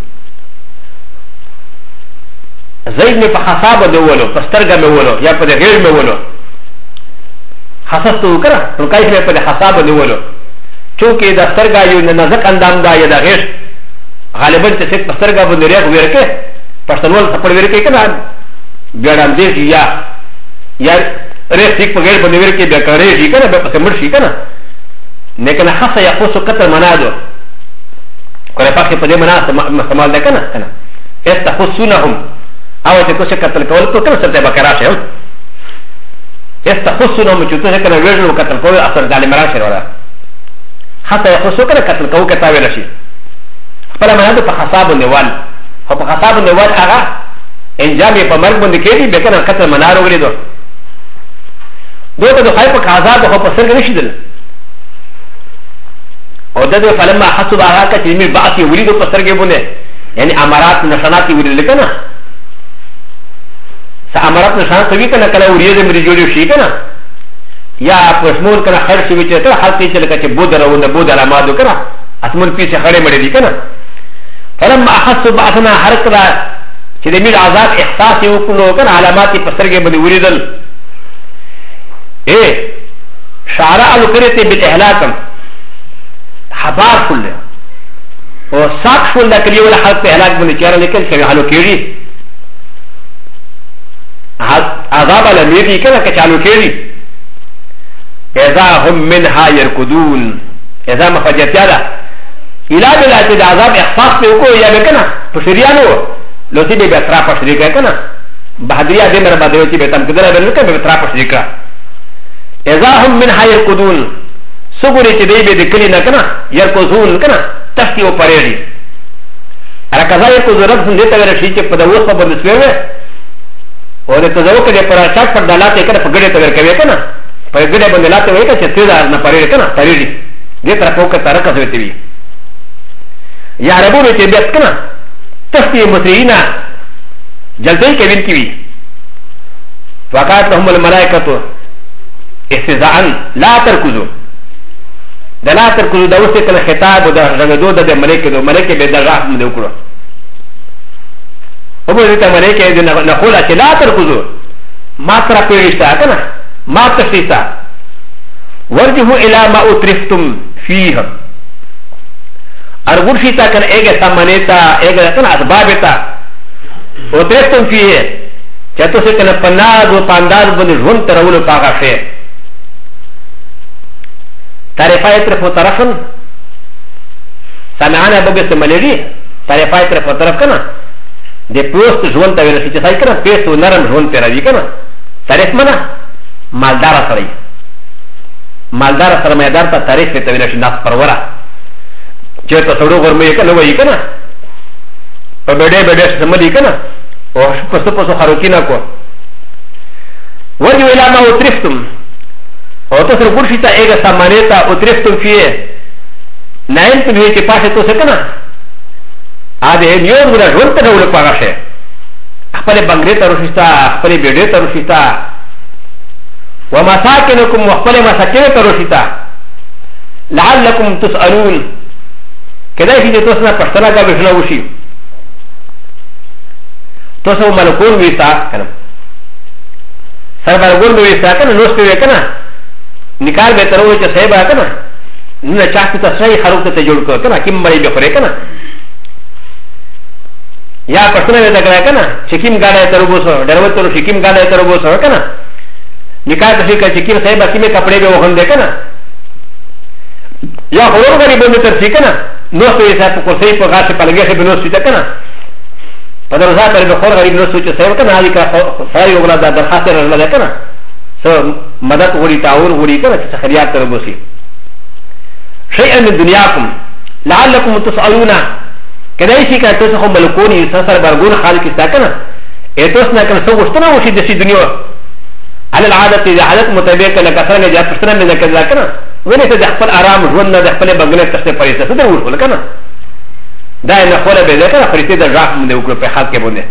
زید می په حساب دیولو په سترګې مې ولو یا په غیر مې ولو خصصته کړه نو کایف په حساب دیولو چونکه د سترګا یو نازک اندام دا یا د غیر غالبا چې څوک په سترګا باندې ریاض ورکه پښتنول خپل ورکه کنه بیاړم دې یا ریاض په غیر باندې ورکه بیا کړی شي کنه به په مړ شي کنه نه کنه خاصه یا خو قتل منادو کله پخې په دې منا استعمال ده کنه استخصونهم او چې کوڅه قتل کول په کوم څه ته بکرا شه استخصونهم چې ته کنه ویژن قتل کول اثر ظالم راشه ولا حتى يخصو كده قتل كو كتابه لشي فلا منادو په حساب النوال او په حساب النوال هغه انجام په مرګ باندې کېږي به کنه قتل منار ولیدو دوی ته خای په عذاب او په سرګ نشیدل او دغه فلما حسب هغه چې می باعث ولیدو په سرګ باندې یعنی امارات نشانات ولیدل کنه س امارات نشانات وی کنه کله وریده مری جوړ شي کنه یا پسمون کنه خیر شي چې ته حال کې چې لکه چې بودره و نه بودره ما دو کنه اسمن پیسه خړې مړې دي کنه فلما احسوا بعثنا حرکت چې د میر عذاب احساس یې وکړو کنه علامات یې په سترګې باندې ولیدل شعراء الکرته بالاهلاک خبر شول او ساق شول د کلیو له حالت په هلاک باندې چاره لیکل شوی حالو کېږي عذاب له میږي کنه که چالو کېږي اذا هم منها يركضون اذا مخجتیا ده علاج لا چې د عذاب احساس په وکړو یا به کنه په شریانو لوتی به ترا په شریکه کنه بهادریا دې مر باندې چې به تم کېدل به لکه به ترا په شریکه اذا هم منها يركضون سګوري چې دې به د کلی نه کنه يركضون کنه تختی او پرېږي راکزا یې کو ضرورت هم دې ته ورشي چې په دغه خبر نسوي او د تزو کې پر اچاک پر دلاته کنه په ګډه ته ورکوي کنه په ګډه باندې لاته وایي چې تیزار نه پرېږي کنه پرېږي دې تر په کې ترکه زوي وي یا ربونه چې بیا کنه تختی مسرینا جلدی کې وین کی وی وقات لهم الملائکه استزاء لا تركزوا د لا تركزوا د اوسه کله خطاب د رغدو د ملائکه به دغه هم دی وکړو او به ته ملائکه د نقول چې لا تركزوا ما تر پیښتا کنه ما تشیتا ورجه الى ما اترفتم فيه ارغورشیتا کنه ایګه سامانیتا ایګه کنه اسبابتا اترفتم فيه چته څه کنه پناه دو پاندار باندې ژوند ترولو پاګه شه تعرفای طرف و طرفن سمعانا بگه سمالیری تعرفای طرف و طرف کنا ده پوست جوان تا ویرشی چه سای کنا پیست و نرم جوان تیراوی کنا تعریف منا مالدار سرائی مالدار سرمایدار تا تعریف تا ویرشی ناس پرورا چه تا سڑو غرمی کنا وی کنا پا بیده بیده سمالی کنا و پسو پسو خروکی نکو ورجو الى ما اترفتم او تصر قرشتا ایگا سامانیتا اترفتم فیه نائنتم هی چی پاسه تو سکنا آده نیوز بودا جونتا نولک پاگا شه اخپل بنگری تا روشتا اخپل بیده تا روشتا و مساکنکم و اخپل مساکن تا روشتا لعلکم تسألون کدای فی تو سنا پشتنا کا بشنا وشی تو سو ملکون ویسا کنم سربرگون ویسا کنا نوستی وی کنا نکال به تروي چې صاحب راکنه نه چاته ته صحیح خروق ته جوړ کړه کنه کیم مړی به خوري کنه یا پښتنه دې کړه کنه چې کیم غاډه ته وګوسو ډرو ته چې کیم غاډه ته وګوسو کنه نکال ته چې کیم صاحب کیمه کپڑے به وغندې کنه یا خورو غری به تر څه کنه نو څه یې په کوسې په غاټه پلګې به نو څه کنه په درځه پر به خور غری نو څه صاحب کنه هغه کا ساري وګړه د درخواست راځي کنه مدد غوري تاور غوري کنه چې خیرات تر وبسي شيئا من دنياكم لعلكم تسألون كذا شيء كاتوس هم ملكوني سنسر برغون خالق استاكنا اتوسنا كان سو غشتنا وشي دسي دنيا على العادة اذا حالت متبعه لك اثرنا جاء فرسنا من كذا كنا وين تدخل ارام جونا دخل بغنه تحت فريسه تدور ولا كنا دا ان خول به ذكر فريسه الراح من وكر في حال كبونه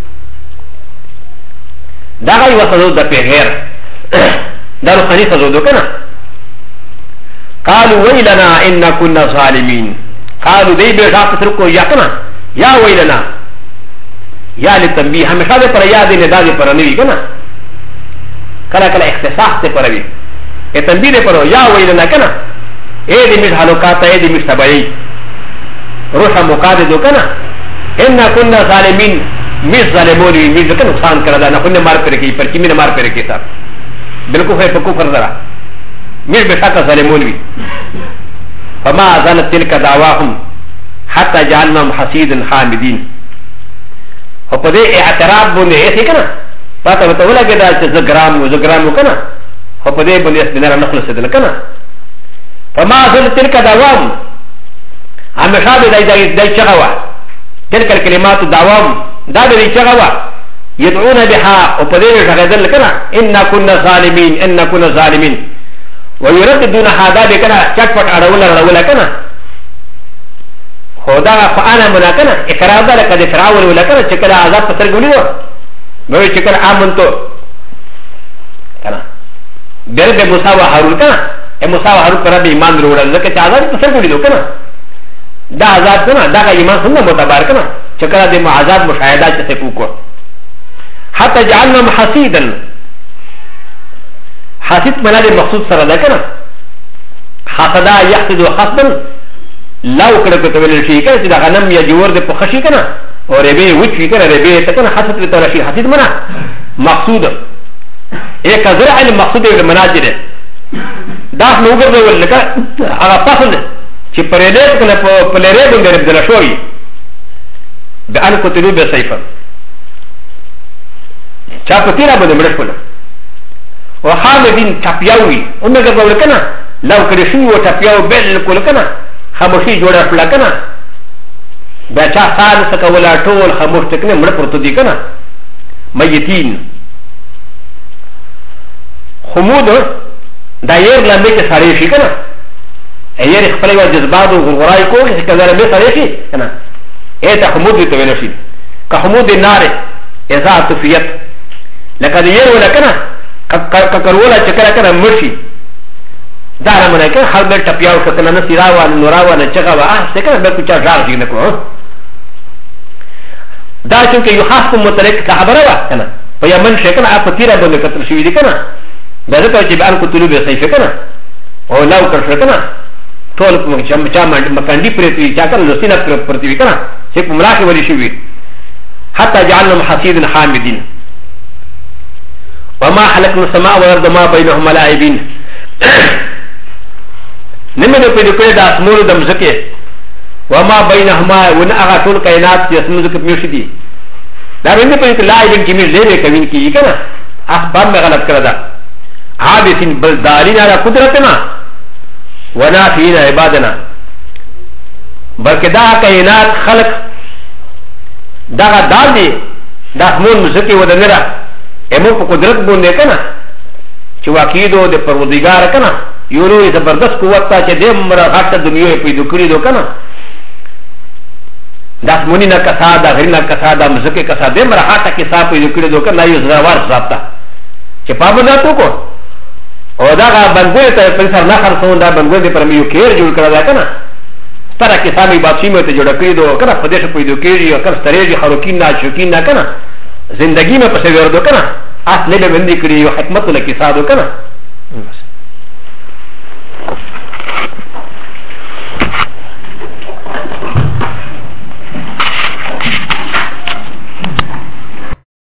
دا غي وصلوا د غير دارو خنيفه زودو كنا قالوا ويلنا إن كنا ظالمين قالوا دي بيشاق تركو يا كنا يا ويلنا يا للتنبيه همشا دي پر يا دي ندا دي پر نوي كنا كلا كلا اختصاص دي پر وي تنبيه دي پر يا ويلنا كنا اي دي مش حلوكات اي دي مش تبعي روشا مقاد دو كنا إن كنا ظالمين مش ظالموني مش كنا نقصان کرده نخون مار پر کی پر كمين مار پر کی صاحب بالکل ہے پکو پر ذرا میر بشاکا ظالمون بھی فما زالت تلك دعواهم حتى جعلناهم حصيدا حامدين وپدے اعتراف بوندے ایسے کنا پاتا بتولا کہ دا زگرامو کنا وپدے بوندے اس دنیا نخلص دل کنا فما زالت تلك دعواهم ہمیشہ دای چغوا تلك الكلمات دعواهم دا دای چغوا يدعون بها وپدے غدل کنا ان كنا ظالمين ان كنا ظالمين ويرددون هذا بكنا چټپټ اړول کنا خدا فانا منا کنا اقرار ده لکه فرعون ولا کنا چې کله عذاب پتر ګولې نو چې کله امنتو کنا بل به موسی او هارون کنا موسی او هارون پر به ایمان وروړل ځکه چې عذاب پتر ګولې کنا دا عذاب کنا دا ایمان څنګه معتبر کنا چکرا دے معاذات مشاہدات چسے پوکو حتی جعلنا محسیدن حسید منا دے مقصود سر دا کنا حسدا یحسد و خصدن لاو کڑکو تولی شئی کنا چی دا غنم یا جور دے پخشی کنا اور ربی وچوی کنا ربی تکنا حسد تولی شئی حسید منا مقصود ایک زرع مقصود دے مناجر دے داس نوگر دے ول لکا اگا پسند چی پریلیت کنا پلیرے بندے رب دلشوی بأن قتلوا بسيفا چاپا تیرا بندے مرش کنا وخالدین چاپیاوی انہا گر باور کنا لو کرشوی و چاپیاو بالکل کنا خاموشی جوڑا پلا کنا بیچا سال سکولا طول خاموش تکنے مر پرتو دی کنا میتین خمود دا یر لمبے کے سارے شی کنا یر اخفلی و جذبات و غرائی کو کسی کذا لمبے سارے شی کنا ایتا خمود دی توی نشی که خمود نار ازا تفیت لکه دی یر ولا کنا ککرولا چکر کنا مرشی دارا منه کنا خال بل تپیاو شکنا نسی راوان نوراوان چگاوا آسته کنا بل کچا جار جی نکو دا چونکه یو خاص کم متلک کحبره وا کنا پا یمن شکنا آپ تیرا بند کتر شوی دی کنا دا ذکر چی بیان کتلو بی صیفه کنا او لاو کر شکنا طول چا مکندی پریتوی چا کنا لسینا پرتوی کنا چه پا مراکی ولی شوی حتی جعلنا حسید حامدین وما حلقنا السماء والارض ما بينهما لاعبين نمن پیدا کړی د اسمانو د مځکې وما بينهما ون هغه ټول کائنات چې اسمانو ځکه میوشي دي دا باندې په کې لاعبین کې مې زیره کوي کیږي کنه اخبار مې غلط کړی دا عابسین بلدارین علی قدرتنا ونافین عبادنا بلکې دا کائنات خلق دا دال دي د اسمانو مځکې ودنره امو په قدرت باندې کنه چې واقعیدو د پروردگار کنه یو لوی زبردست قوت تا چې د مر غټه دنیا پیدا کړی دو کنه د اسماني نه کسا د غرینا کسا د مزکه کسا د مر غټه کې صاحب پیدا کړی دو کنه یو زراور ثابته چې پابنداتو کو او دا بنګوي ته په سر نه خرڅون دا بنګوي پر میو کېر جوړ کړل کنه تر کې سامي بادشي مې ته جوړ کړی دو کنه په دې څه پیدا کېږي او کله سترېږي خروکین نه شوکین نه کنه زندگی میں پسے وردو کنا اصل میں بندی کری حکمت لکی سادو کنا